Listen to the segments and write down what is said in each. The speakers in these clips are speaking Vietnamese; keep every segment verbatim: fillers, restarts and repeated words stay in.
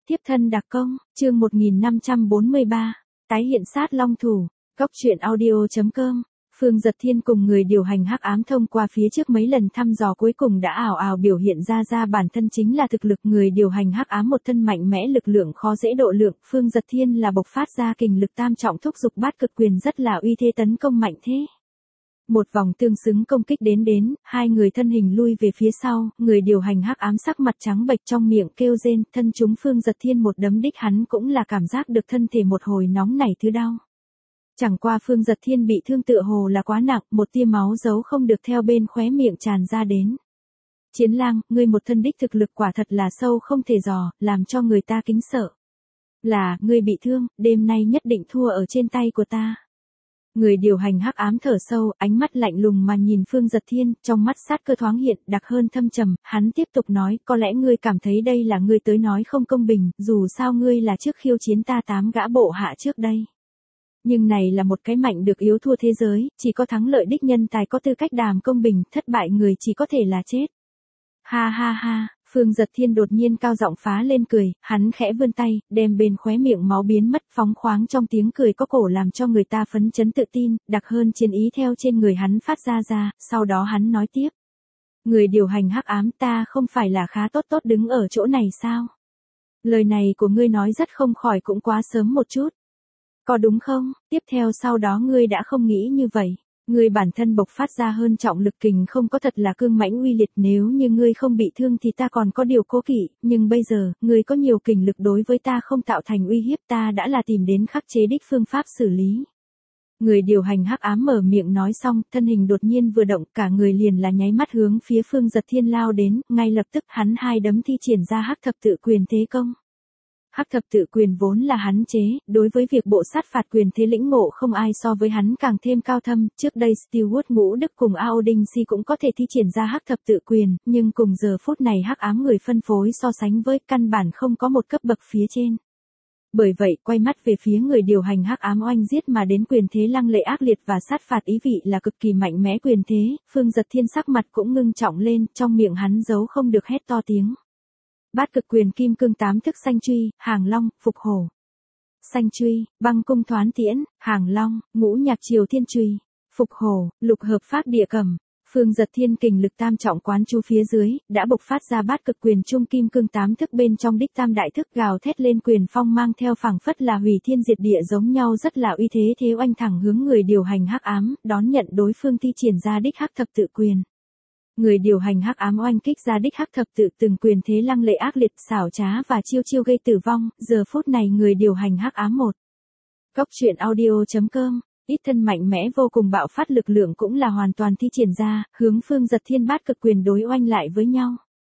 Tiếp thân đặc công, chương một nghìn năm trăm bốn mươi ba, tái hiện sát long thủ, góc truyện audio chấm com. Phương Dật Thiên cùng người điều hành hắc ám thông qua phía trước mấy lần thăm dò cuối cùng đã ảo ảo biểu hiện ra ra bản thân chính là thực lực người điều hành hắc ám một thân mạnh mẽ lực lượng khó dễ độ lượng. Phương Dật Thiên là bộc phát ra kình lực tam trọng thúc dục bát cực quyền rất là uy thế tấn công mạnh thế. Một vòng tương xứng công kích đến đến, hai người thân hình lui về phía sau, người điều hành hắc ám sắc mặt trắng bệch trong miệng kêu rên, thân chúng Phương Dật Thiên một đấm đích hắn cũng là cảm giác được thân thể một hồi nóng nảy thứ đau. Chẳng qua Phương Dật Thiên bị thương tựa hồ là quá nặng, một tia máu giấu không được theo bên khóe miệng tràn ra đến. Chiến lang, ngươi một thân đích thực lực quả thật là sâu không thể dò, làm cho người ta kính sợ. Là, ngươi bị thương, đêm nay nhất định thua ở trên tay của ta. Người điều hành hắc ám thở sâu, ánh mắt lạnh lùng mà nhìn Phương Dật Thiên, trong mắt sát cơ thoáng hiện, đặc hơn thâm trầm, hắn tiếp tục nói, có lẽ ngươi cảm thấy đây là ngươi tới nói không công bình, dù sao ngươi là trước khiêu chiến ta tám gã bộ hạ trước đây. Nhưng này là một cái mạnh được yếu thua thế giới, chỉ có thắng lợi đích nhân tài có tư cách đàm công bình, thất bại người chỉ có thể là chết. Ha ha ha, Phương Dật Thiên đột nhiên cao giọng phá lên cười, hắn khẽ vươn tay, đem bên khóe miệng máu biến mất phóng khoáng trong tiếng cười có cổ làm cho người ta phấn chấn tự tin, đặc hơn chiến ý theo trên người hắn phát ra ra, sau đó hắn nói tiếp. Người điều hành hắc ám ta không phải là khá tốt tốt đứng ở chỗ này sao? Lời này của ngươi nói rất không khỏi cũng quá sớm một chút. Có đúng không? Tiếp theo sau đó ngươi đã không nghĩ như vậy. Ngươi bản thân bộc phát ra hơn trọng lực kình không có thật là cương mãnh uy liệt, nếu như ngươi không bị thương thì ta còn có điều cố kỵ, nhưng bây giờ, ngươi có nhiều kình lực đối với ta không tạo thành uy hiếp, ta đã là tìm đến khắc chế đích phương pháp xử lý. Người điều hành hắc ám mở miệng nói xong, thân hình đột nhiên vừa động, cả người liền là nháy mắt hướng phía Phương Dật Thiên lao đến, ngay lập tức hắn hai đấm thi triển ra hắc thập tự quyền thế công. Hắc thập tự quyền vốn là hắn chế, đối với việc bộ sát phạt quyền thế lĩnh ngộ không ai so với hắn càng thêm cao thâm, trước đây Stewart Ngũ Đức cùng Ao Đinh Si cũng có thể thi triển ra hắc thập tự quyền, nhưng cùng giờ phút này hắc ám người phân phối so sánh với căn bản không có một cấp bậc phía trên. Bởi vậy, quay mắt về phía người điều hành hắc ám oanh giết mà đến quyền thế lăng lệ ác liệt và sát phạt ý vị là cực kỳ mạnh mẽ quyền thế, Phương Dật Thiên sắc mặt cũng ngưng trọng lên, trong miệng hắn giấu không được hét to tiếng. Bát cực quyền kim cương tám thức xanh truy, hàng long, phục hổ. Xanh truy, băng cung thoán tiễn, hàng long, ngũ nhạc triều thiên truy, phục hổ, lục hợp pháp địa cầm. Phương Dật Thiên kình lực tam trọng quán chu phía dưới, đã bộc phát ra bát cực quyền trung kim cương tám thức bên trong đích tam đại thức gào thét lên quyền phong mang theo phảng phất là hủy thiên diệt địa giống nhau rất là uy thế thế oanh thẳng hướng người điều hành hắc ám, đón nhận đối phương thi triển ra đích hắc thập tự quyền. Người điều hành hắc ám oanh kích ra đích hắc thập tự từng quyền thế lăng lệ ác liệt xảo trá và chiêu chiêu gây tử vong, giờ phút này người điều hành hắc ám một. Góc truyện audio chấm com, ít thân mạnh mẽ vô cùng bạo phát lực lượng cũng là hoàn toàn thi triển ra, hướng Phương Dật Thiên bát cực quyền đối oanh lại với nhau.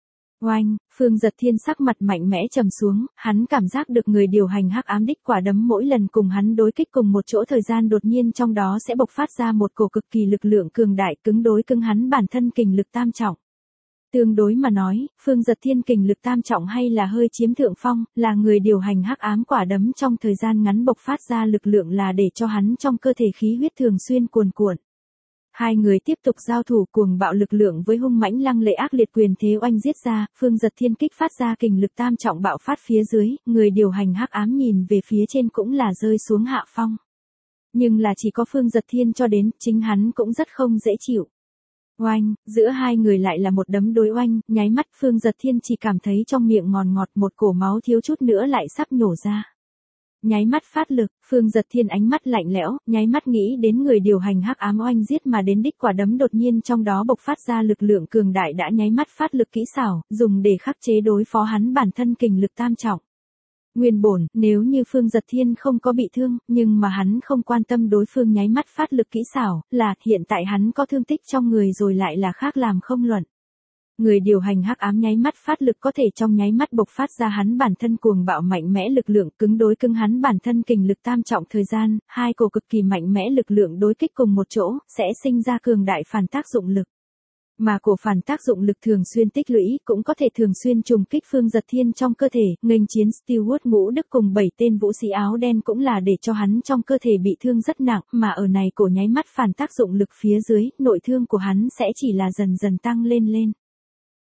Oanh, Phương Dật Thiên sắc mặt mạnh mẽ trầm xuống, hắn cảm giác được người điều hành hắc ám đích quả đấm mỗi lần cùng hắn đối kích cùng một chỗ thời gian đột nhiên trong đó sẽ bộc phát ra một cổ cực kỳ lực lượng cường đại cứng đối cứng hắn bản thân kình lực tam trọng. Tương đối mà nói, Phương Dật Thiên kình lực tam trọng hay là hơi chiếm thượng phong, là người điều hành hắc ám quả đấm trong thời gian ngắn bộc phát ra lực lượng là để cho hắn trong cơ thể khí huyết thường xuyên cuồn cuộn. Hai người tiếp tục giao thủ cuồng bạo lực lượng với hung mãnh lăng lệ ác liệt quyền thế oanh giết ra, Phương Dật Thiên kích phát ra kình lực tam trọng bạo phát phía dưới, người điều hành hắc ám nhìn về phía trên cũng là rơi xuống hạ phong. Nhưng là chỉ có Phương Dật Thiên cho đến, chính hắn cũng rất không dễ chịu. Oanh, giữa hai người lại là một đấm đối oanh, nháy mắt Phương Dật Thiên chỉ cảm thấy trong miệng ngọt ngọt một cổ máu thiếu chút nữa lại sắp nhổ ra. Nháy mắt phát lực, Phương Dật Thiên ánh mắt lạnh lẽo, nháy mắt nghĩ đến người điều hành hắc ám oanh giết mà đến đích quả đấm đột nhiên trong đó bộc phát ra lực lượng cường đại đã nháy mắt phát lực kỹ xảo, dùng để khắc chế đối phó hắn bản thân kình lực tam trọng. Nguyên bổn, nếu như Phương Dật Thiên không có bị thương, nhưng mà hắn không quan tâm đối phương nháy mắt phát lực kỹ xảo, là hiện tại hắn có thương tích trong người rồi lại là khác làm không luận. Người điều hành hắc ám nháy mắt phát lực có thể trong nháy mắt bộc phát ra hắn bản thân cuồng bạo mạnh mẽ lực lượng cứng đối cứng hắn bản thân kình lực tam trọng thời gian, hai cổ cực kỳ mạnh mẽ lực lượng đối kích cùng một chỗ, sẽ sinh ra cường đại phản tác dụng lực. Mà cổ phản tác dụng lực thường xuyên tích lũy cũng có thể thường xuyên trùng kích Phương Dật Thiên trong cơ thể, nghênh chiến Stewart Ngũ Đức cùng bảy tên vũ sĩ áo đen cũng là để cho hắn trong cơ thể bị thương rất nặng, mà ở này cổ nháy mắt phản tác dụng lực phía dưới, nội thương của hắn sẽ chỉ là dần dần tăng lên lên.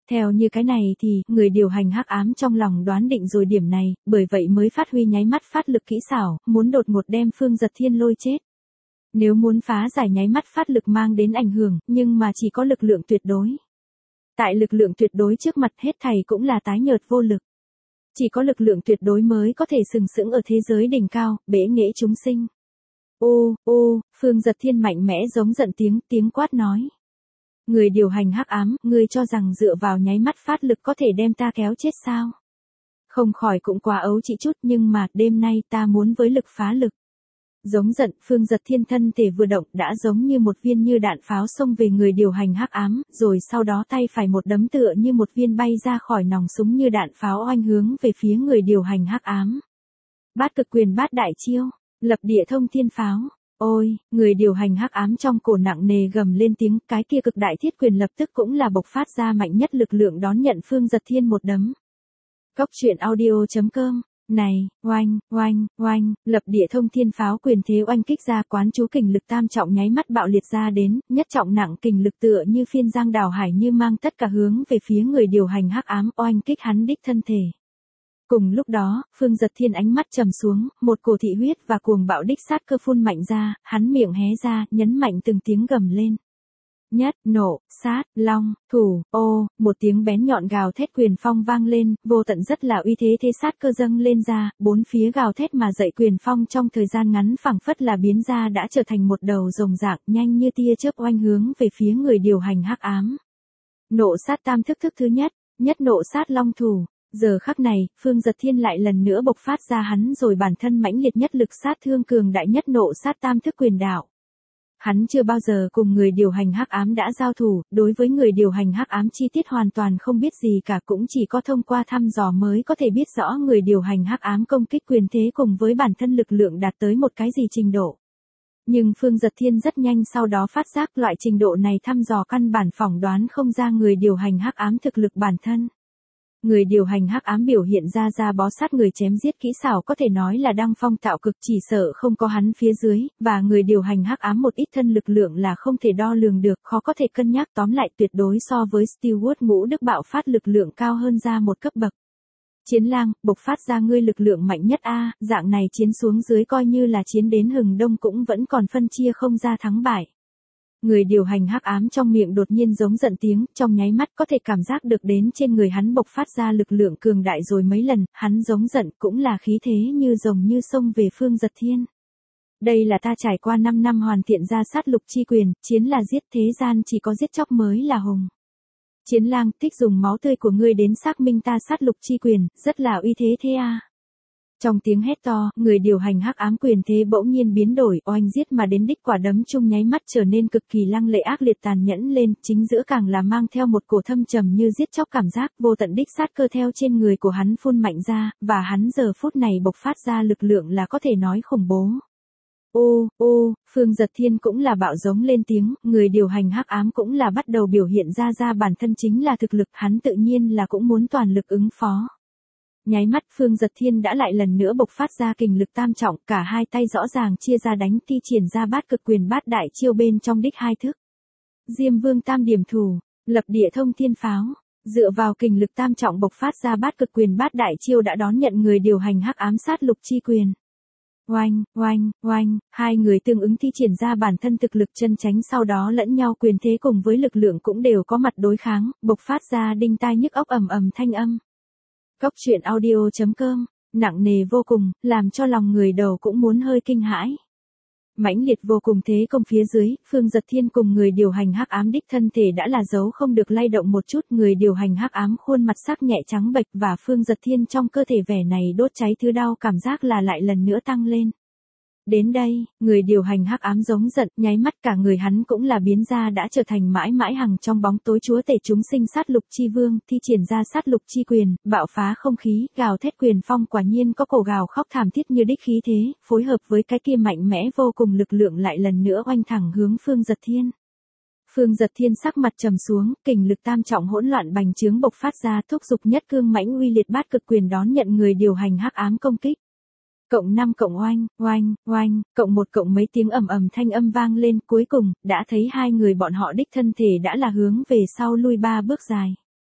Theo như cái này thì, người điều hành hắc ám trong lòng đoán định rồi điểm này, bởi vậy mới phát huy nháy mắt phát lực kỹ xảo, muốn đột ngột đem Phương Giật Thiên lôi chết. Nếu muốn phá giải nháy mắt phát lực mang đến ảnh hưởng, nhưng mà chỉ có lực lượng tuyệt đối. Tại lực lượng tuyệt đối trước mặt hết thảy cũng là tái nhợt vô lực. Chỉ có lực lượng tuyệt đối mới có thể sừng sững ở thế giới đỉnh cao, bẽ nghệ chúng sinh. Ô, ô, Phương Giật Thiên mạnh mẽ giống giận tiếng, tiếng quát nói. Người điều hành hắc ám, ngươi cho rằng dựa vào nháy mắt phát lực có thể đem ta kéo chết sao? Không khỏi cũng quá ấu chỉ chút, nhưng mà, đêm nay ta muốn với lực phá lực. Giống giận, Phương Giật Thiên thân thể vừa động đã giống như một viên như đạn pháo xông về người điều hành hắc ám, rồi sau đó tay phải một đấm tựa như một viên bay ra khỏi nòng súng như đạn pháo oanh hướng về phía người điều hành hắc ám. Bát cực quyền bát đại chiêu, lập địa thông thiên pháo. Ôi, người điều hành hắc ám trong cổ nặng nề gầm lên tiếng, cái kia cực đại thiết quyền lập tức cũng là bộc phát ra mạnh nhất lực lượng đón nhận Phương Giật Thiên một đấm. Cốc truyện audio chấm com. Này, oanh, oanh, oanh, lập địa thông thiên pháo quyền thế oanh kích ra, quán chú kình lực tam trọng nháy mắt bạo liệt ra đến, nhất trọng nặng kình lực tựa như phiên giang đảo hải như mang tất cả hướng về phía người điều hành hắc ám oanh kích hắn đích thân thể. Cùng lúc đó, Phương Giật Thiên ánh mắt trầm xuống, một cổ thị huyết và cuồng bạo đích sát cơ phun mạnh ra, hắn miệng hé ra, nhấn mạnh từng tiếng gầm lên. Nhất, nộ, sát, long, thủ, ô, một tiếng bén nhọn gào thét quyền phong vang lên, vô tận rất là uy thế thế sát cơ dâng lên ra, bốn phía gào thét mà dậy quyền phong trong thời gian ngắn phảng phất là biến ra đã trở thành một đầu rồng rạc nhanh như tia chớp oanh hướng về phía người điều hành hắc ám. Nộ sát tam thức thức thứ nhất, nhất nộ sát long thủ. Giờ khắc này, Phương Giật Thiên lại lần nữa bộc phát ra hắn rồi bản thân mãnh liệt nhất lực sát thương cường đại nhất nộ sát tam thức quyền đạo. Hắn chưa bao giờ cùng người điều hành hắc ám đã giao thủ, đối với người điều hành hắc ám chi tiết hoàn toàn không biết gì cả, cũng chỉ có thông qua thăm dò mới có thể biết rõ người điều hành hắc ám công kích quyền thế cùng với bản thân lực lượng đạt tới một cái gì trình độ. Nhưng Phương Giật Thiên rất nhanh sau đó phát giác loại trình độ này thăm dò căn bản phỏng đoán không ra người điều hành hắc ám thực lực bản thân. Người điều hành hắc ám biểu hiện ra ra bó sát người chém giết kỹ xảo có thể nói là đăng phong tạo cực, chỉ sợ không có hắn phía dưới, và người điều hành hắc ám một ít thân lực lượng là không thể đo lường được, khó có thể cân nhắc, tóm lại tuyệt đối so với Stewart ngũ đức bạo phát lực lượng cao hơn ra một cấp bậc. Chiến lang, bộc phát ra ngươi lực lượng mạnh nhất a, dạng này chiến xuống dưới coi như là chiến đến hừng đông cũng vẫn còn phân chia không ra thắng bại. Người điều hành hắc ám trong miệng đột nhiên giống giận tiếng, trong nháy mắt có thể cảm giác được đến trên người hắn bộc phát ra lực lượng cường đại rồi mấy lần, hắn giống giận cũng là khí thế như rồng như sông về Phương Giật Thiên. Đây là ta trải qua năm năm hoàn thiện ra sát lục chi quyền, chiến là giết, thế gian chỉ có giết chóc mới là hùng. Chiến lang, thích dùng máu tươi của ngươi đến xác minh ta sát lục chi quyền, rất là uy thế thế a. Trong tiếng hét to, người điều hành hắc ám quyền thế bỗng nhiên biến đổi, oanh giết mà đến đích quả đấm chung nháy mắt trở nên cực kỳ lăng lệ ác liệt tàn nhẫn lên, chính giữa càng là mang theo một cổ thâm trầm như giết chóc cảm giác, vô tận đích sát cơ theo trên người của hắn phun mạnh ra, và hắn giờ phút này bộc phát ra lực lượng là có thể nói khủng bố. Ô, ô, Phương Giật Thiên cũng là bạo giống lên tiếng, người điều hành hắc ám cũng là bắt đầu biểu hiện ra ra bản thân chính là thực lực, hắn tự nhiên là cũng muốn toàn lực ứng phó. Nháy mắt Phương Giật Thiên đã lại lần nữa bộc phát ra kình lực tam trọng, cả hai tay rõ ràng chia ra đánh, thi triển ra bát cực quyền bát đại chiêu bên trong đích hai thức. Diêm Vương tam điểm thủ, lập địa thông thiên pháo, dựa vào kình lực tam trọng bộc phát ra bát cực quyền bát đại chiêu đã đón nhận người điều hành hắc ám sát lục chi quyền. Oanh, oanh, oanh, hai người tương ứng thi triển ra bản thân thực lực chân chánh, sau đó lẫn nhau quyền thế cùng với lực lượng cũng đều có mặt đối kháng, bộc phát ra đinh tai nhức óc ầm ầm thanh âm. Cốc truyện audio chấm com, nặng nề vô cùng, làm cho lòng người đầu cũng muốn hơi kinh hãi. Mãnh liệt vô cùng thế công phía dưới, Phương Giật Thiên cùng người điều hành hắc ám đích thân thể đã là giấu không được lay động một chút, người điều hành hắc ám khuôn mặt sắc nhẹ trắng bệch và Phương Giật Thiên trong cơ thể vẻ này đốt cháy thứ đau cảm giác là lại lần nữa tăng lên. Đến đây, người điều hành hắc ám giống giận, nháy mắt cả người hắn cũng là biến ra đã trở thành mãi mãi hằng trong bóng tối chúa tể chúng sinh sát lục chi vương, thi triển ra sát lục chi quyền, bạo phá không khí, gào thét quyền phong quả nhiên có cổ gào khóc thảm thiết như đích khí thế, phối hợp với cái kia mạnh mẽ vô cùng lực lượng lại lần nữa oanh thẳng hướng Phương Giật Thiên. Phương Giật Thiên sắc mặt trầm xuống, kình lực tam trọng hỗn loạn bành trướng bộc phát ra, thúc giục nhất cương mãnh uy liệt bát cực quyền đón nhận người điều hành hắc ám công kích. Cộng năm cộng oanh, oanh, oanh, cộng một cộng mấy tiếng ầm ầm thanh âm vang lên, cuối cùng, đã thấy hai người bọn họ đích thân thể đã là hướng về sau lui ba bước dài.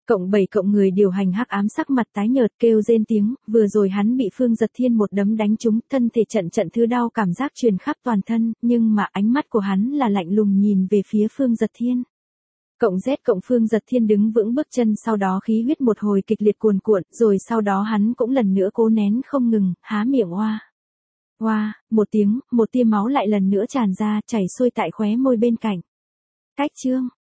Cộng bảy cộng người điều hành hắc ám sắc mặt tái nhợt kêu rên tiếng, vừa rồi hắn bị Phương Giật Thiên một đấm đánh trúng, thân thể trận trận thứ đau cảm giác truyền khắp toàn thân, nhưng mà ánh mắt của hắn là lạnh lùng nhìn về phía Phương Giật Thiên. Cộng Z cộng Phương Giật Thiên đứng vững bước chân, sau đó khí huyết một hồi kịch liệt cuồn cuộn, rồi sau đó hắn cũng lần nữa cố nén không ngừng, há miệng oa. Oa, một tiếng, một tia máu lại lần nữa tràn ra, chảy xuôi tại khóe môi bên cạnh. Cách chương